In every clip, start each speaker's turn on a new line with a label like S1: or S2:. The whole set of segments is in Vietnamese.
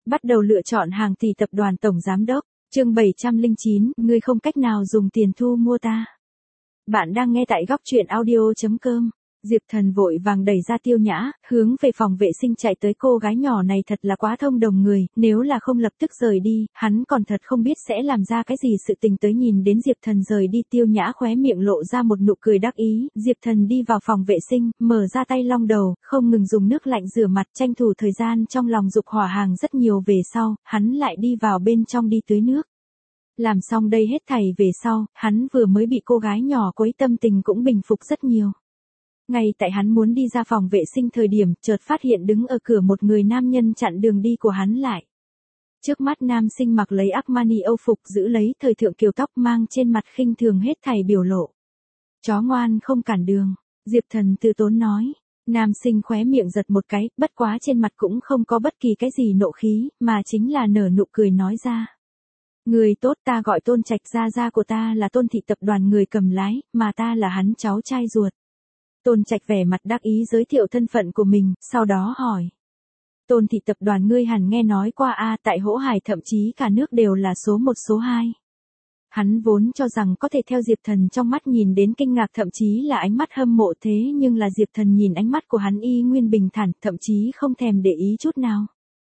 S1: Bắt đầu lựa chọn hàng tỷ tập đoàn tổng giám đốc. Chương 709, ngươi không cách nào dùng tiền thu mua ta. Bạn đang nghe tại góc truyện audio.com. Diệp Thần vội vàng đẩy ra Tiêu Nhã, hướng về phòng vệ sinh chạy tới. Cô gái nhỏ này thật là quá thông đồng người, nếu là không lập tức rời đi, hắn còn thật không biết sẽ làm ra cái gì sự tình tới. Nhìn đến Diệp Thần rời đi, Tiêu Nhã khóe miệng lộ ra một nụ cười đắc ý. Diệp Thần đi vào phòng vệ sinh, mở ra tay long đầu, không ngừng dùng nước lạnh rửa mặt, tranh thủ thời gian trong lòng dục hỏa hàng rất nhiều. Về sau, hắn lại đi vào bên trong đi tưới nước. Làm xong đây hết thảy về sau, hắn vừa mới bị cô gái nhỏ quấy, tâm tình cũng bình phục rất nhiều. Ngay tại hắn muốn đi ra phòng vệ sinh thời điểm, chợt phát hiện đứng ở cửa một người nam nhân chặn đường đi của hắn lại. Trước mắt nam sinh mặc lấy Armani Âu phục, giữ lấy thời thượng kiều tóc, mang trên mặt khinh thường hết thảy biểu lộ. Chó ngoan không cản đường, Diệp Thần từ tốn nói. Nam sinh khóe miệng giật một cái, bất quá trên mặt cũng không có bất kỳ cái gì nộ khí, mà chính là nở nụ cười nói ra. Người tốt, ta gọi Tôn Trạch, gia của ta là Tôn thị tập đoàn người cầm lái, mà ta là hắn cháu trai ruột. Tôn Trạch vẻ mặt đắc ý giới thiệu thân phận của mình, sau đó hỏi. Tôn thị tập đoàn ngươi hẳn nghe nói qua a, tại Hỗ Hải thậm chí cả nước đều là số 1 số 2. Hắn vốn cho rằng có thể theo Diệp Thần trong mắt nhìn đến kinh ngạc, thậm chí là ánh mắt hâm mộ, thế nhưng là Diệp Thần nhìn ánh mắt của hắn y nguyên bình thản, thậm chí không thèm để ý chút nào.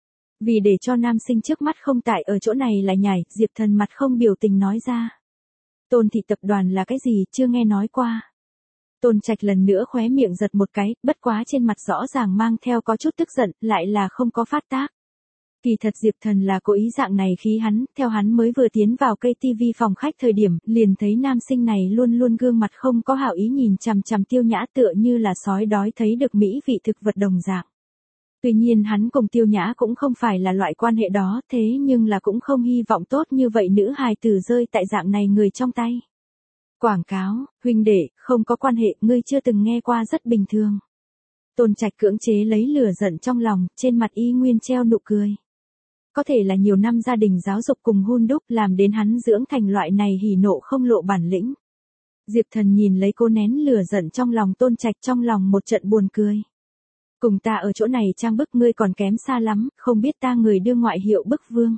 S1: Vì để cho nam sinh trước mắt không tại ở chỗ này lại nhảy, Diệp Thần mặt không biểu tình nói ra. Tôn thị tập đoàn là cái gì, chưa nghe nói qua. Tôn Trạch lần nữa khóe miệng giật một cái, bất quá trên mặt rõ ràng mang theo có chút tức giận, lại là không có phát tác. Kỳ thật Diệp Thần là cố ý dạng này khí hắn, theo hắn mới vừa tiến vào cây tivi phòng khách thời điểm, liền thấy nam sinh này luôn luôn gương mặt không có hảo ý nhìn chằm chằm Tiêu Nhã, tựa như là sói đói thấy được mỹ vị thực vật đồng dạng. Tuy nhiên hắn cùng Tiêu Nhã cũng không phải là loại quan hệ đó, thế nhưng là cũng không hy vọng tốt như vậy nữ hài tử rơi tại dạng này người trong tay. Quảng cáo, huynh đệ, không có quan hệ, ngươi chưa từng nghe qua rất bình thường. Tôn Trạch cưỡng chế lấy lửa giận trong lòng, trên mặt y nguyên treo nụ cười. Có thể là nhiều năm gia đình giáo dục cùng hun đúc làm đến hắn dưỡng thành loại này hỉ nộ không lộ bản lĩnh. Diệp Thần nhìn lấy cô nén lửa giận trong lòng Tôn Trạch, trong lòng một trận buồn cười. Cùng ta ở chỗ này trang bức ngươi còn kém xa lắm, không biết ta người đưa ngoại hiệu bức vương.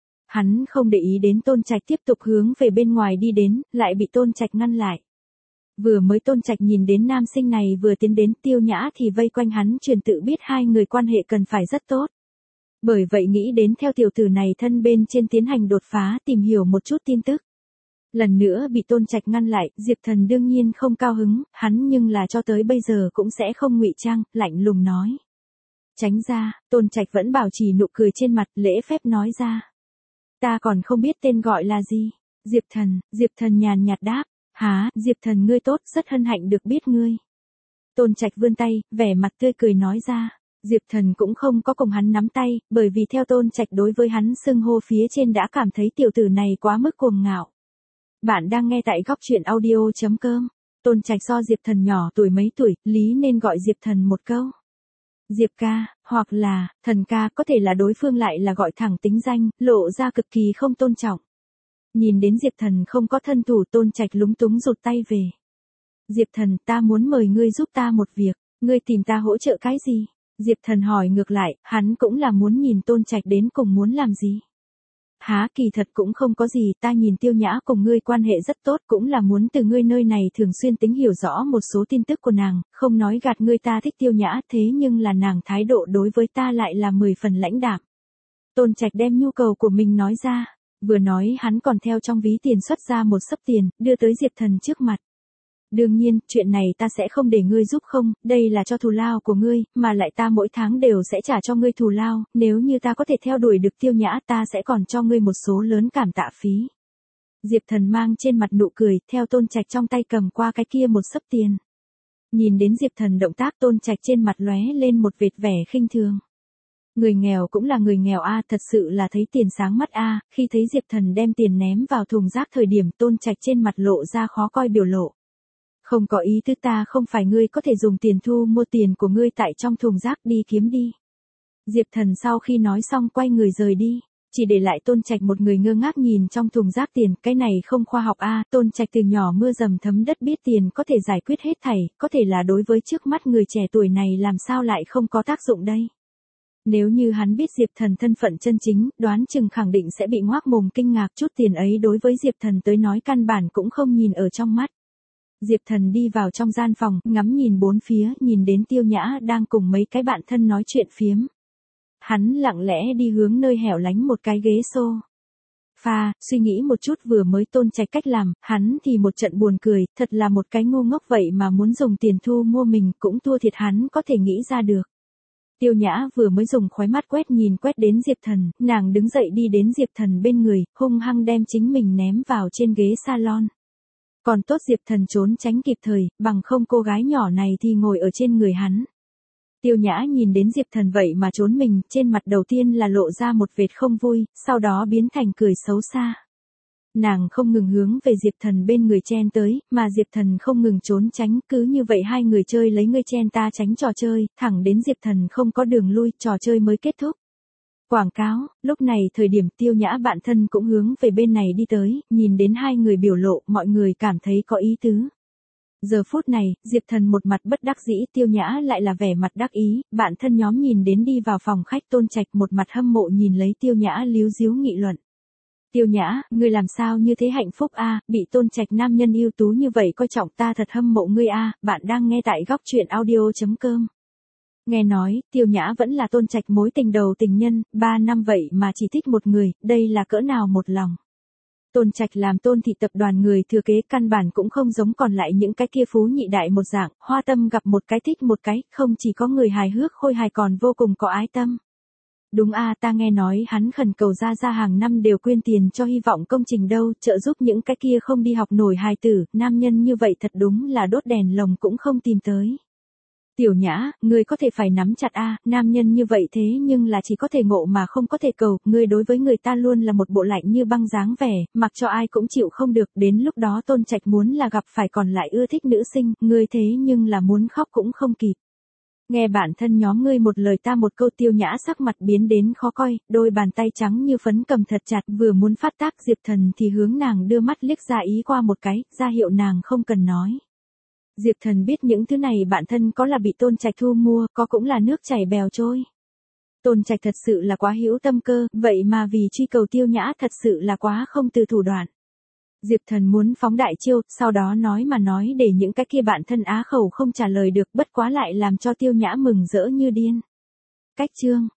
S1: Hắn không để ý đến Tôn Trạch tiếp tục hướng về bên ngoài đi đến, lại bị Tôn Trạch ngăn lại. Vừa mới Tôn Trạch nhìn đến nam sinh này vừa tiến đến, Tiêu Nhã thì vây quanh hắn truyền tự biết hai người quan hệ cần phải rất tốt. Bởi vậy nghĩ đến theo tiểu tử này thân bên trên tiến hành đột phá, tìm hiểu một chút tin tức. Lần nữa bị Tôn Trạch ngăn lại, Diệp Thần đương nhiên không cao hứng, hắn nhưng là cho tới bây giờ cũng sẽ không ngụy trang, lạnh lùng nói. Tránh ra, Tôn Trạch vẫn bảo trì nụ cười trên mặt, lễ phép nói ra. Ta còn không biết tên gọi là gì. Diệp Thần nhàn nhạt đáp. Hả, Diệp Thần ngươi tốt, rất hân hạnh được biết ngươi. Tôn Trạch vươn tay, vẻ mặt tươi cười nói ra. Diệp Thần cũng không có cùng hắn nắm tay, bởi vì theo Tôn Trạch đối với hắn xưng hô phía trên đã cảm thấy tiểu tử này quá mức cuồng ngạo. Bạn đang nghe tại góc truyện audio.com. Tôn Trạch so Diệp Thần nhỏ tuổi mấy tuổi, lý nên gọi Diệp Thần một câu. Diệp ca, hoặc là, Thần ca, có thể là đối phương lại là gọi thẳng tính danh, lộ ra cực kỳ không tôn trọng. Nhìn đến Diệp Thần không có thân thủ, Tôn Trạch lúng túng rụt tay về. Diệp Thần, ta muốn mời ngươi giúp ta một việc, ngươi tìm ta hỗ trợ cái gì? Diệp Thần hỏi ngược lại, hắn cũng là muốn nhìn Tôn Trạch đến cùng muốn làm gì. Há, kỳ thật cũng không có gì, ta nhìn Tiêu Nhã cùng ngươi quan hệ rất tốt, cũng là muốn từ ngươi nơi này thường xuyên tính hiểu rõ một số tin tức của nàng, không nói gạt ngươi, ta thích Tiêu Nhã, thế nhưng là nàng thái độ đối với ta lại là 10 phần lãnh đạm. Tôn Trạch đem nhu cầu của mình nói ra, vừa nói hắn còn theo trong ví tiền xuất ra một xấp tiền, đưa tới Diệp Thần trước mặt. Đương nhiên, chuyện này ta sẽ không để ngươi giúp không, đây là cho thù lao của ngươi, mà lại ta mỗi tháng đều sẽ trả cho ngươi thù lao, nếu như ta có thể theo đuổi được Tiêu Nhã ta sẽ còn cho ngươi một số lớn cảm tạ phí. Diệp Thần mang trên mặt nụ cười, theo Tôn Trạch trong tay cầm qua cái kia một xấp tiền. Nhìn đến Diệp Thần động tác, Tôn Trạch trên mặt lóe lên một vệt vẻ khinh thường. Người nghèo cũng là người nghèo a, thật sự là thấy tiền sáng mắt a. Khi thấy Diệp Thần đem tiền ném vào thùng rác thời điểm, Tôn Trạch trên mặt lộ ra khó coi biểu lộ. Không có ý tứ, ta không phải ngươi có thể dùng tiền thu mua, tiền của ngươi tại trong thùng rác, đi kiếm đi. Diệp Thần sau khi nói xong quay người rời đi, chỉ để lại Tôn Trạch một người ngơ ngác nhìn trong thùng rác tiền, cái này không khoa học a. Tôn Trạch từ nhỏ mưa dầm thấm đất biết tiền có thể giải quyết hết thảy, có thể là đối với trước mắt người trẻ tuổi này làm sao lại không có tác dụng đây. Nếu như hắn biết Diệp Thần thân phận chân chính, đoán chừng khẳng định sẽ bị ngoác mồm kinh ngạc, chút tiền ấy đối với Diệp Thần tới nói căn bản cũng không nhìn ở trong mắt. Diệp Thần đi vào trong gian phòng, ngắm nhìn bốn phía, nhìn đến Tiêu Nhã đang cùng mấy cái bạn thân nói chuyện phiếm. Hắn lặng lẽ đi hướng nơi hẻo lánh một cái ghế sofa, suy nghĩ một chút vừa mới Tôn Trạch cách làm, hắn thì một trận buồn cười, thật là một cái ngu ngốc vậy mà muốn dùng tiền thu mua mình, cũng thua thiệt hắn có thể nghĩ ra được. Tiêu Nhã vừa mới dùng khóe mắt quét đến Diệp Thần, nàng đứng dậy đi đến Diệp Thần bên người, hung hăng đem chính mình ném vào trên ghế salon. Còn tốt Diệp Thần trốn tránh kịp thời, bằng không cô gái nhỏ này thì ngồi ở trên người hắn. Tiêu Nhã nhìn đến Diệp Thần vậy mà trốn mình, trên mặt đầu tiên là lộ ra một vệt không vui, sau đó biến thành cười xấu xa. Nàng không ngừng hướng về Diệp Thần bên người chen tới, mà Diệp Thần không ngừng trốn tránh, cứ như vậy hai người chơi lấy ngươi chen ta tránh trò chơi, thẳng đến Diệp Thần không có đường lui, trò chơi mới kết thúc. Quảng cáo, lúc này thời điểm Tiêu Nhã bạn thân cũng hướng về bên này đi tới, nhìn đến hai người biểu lộ, mọi người cảm thấy có ý tứ. Giờ phút này, Diệp Thần một mặt bất đắc dĩ, Tiêu Nhã lại là vẻ mặt đắc ý, bạn thân nhóm nhìn đến đi vào phòng khách Tôn Trạch một mặt hâm mộ nhìn lấy Tiêu Nhã líu díu nghị luận. Tiêu Nhã, ngươi làm sao như thế hạnh phúc a, bị Tôn Trạch nam nhân ưu tú như vậy coi trọng, ta thật hâm mộ ngươi a. Bạn đang nghe tại góc truyện audio.com. Nghe nói, Tiêu Nhã vẫn là Tôn Trạch mối tình đầu tình nhân, 3 năm vậy mà chỉ thích một người, đây là cỡ nào một lòng. Tôn Trạch làm Tôn thị tập đoàn người thừa kế, căn bản cũng không giống còn lại những cái kia phú nhị đại một dạng, hoa tâm gặp một cái thích một cái, không chỉ có người hài hước khôi hài còn vô cùng có ái tâm. Đúng a, ta nghe nói hắn khẩn cầu ra hàng năm đều quyên tiền cho hy vọng công trình đâu, trợ giúp những cái kia không đi học nổi hài tử, nam nhân như vậy thật đúng là đốt đèn lồng cũng không tìm tới. Tiểu Nhã, ngươi có thể phải nắm chặt a, nam nhân như vậy thế nhưng là chỉ có thể ngộ mà không có thể cầu, ngươi đối với người ta luôn là một bộ lạnh như băng dáng vẻ, mặc cho ai cũng chịu không được, đến lúc đó Tôn Trạch muốn là gặp phải còn lại ưa thích nữ sinh, ngươi thế nhưng là muốn khóc cũng không kịp. Nghe bản thân nhóm ngươi một lời ta một câu, Tiêu Nhã sắc mặt biến đến khó coi, đôi bàn tay trắng như phấn cầm thật chặt, vừa muốn phát tác Diệp Thần thì hướng nàng đưa mắt liếc ra ý qua một cái, ra hiệu nàng không cần nói. Diệp Thần biết những thứ này bản thân có là bị Tôn Trạch thu mua, có cũng là nước chảy bèo trôi. Tôn Trạch thật sự là quá hữu tâm cơ, vậy mà vì truy cầu Tiêu Nhã thật sự là quá không từ thủ đoạn. Diệp Thần muốn phóng đại chiêu, sau đó nói để những cái kia bạn thân á khẩu không trả lời được, bất quá lại làm cho Tiêu Nhã mừng rỡ như điên. Cách chương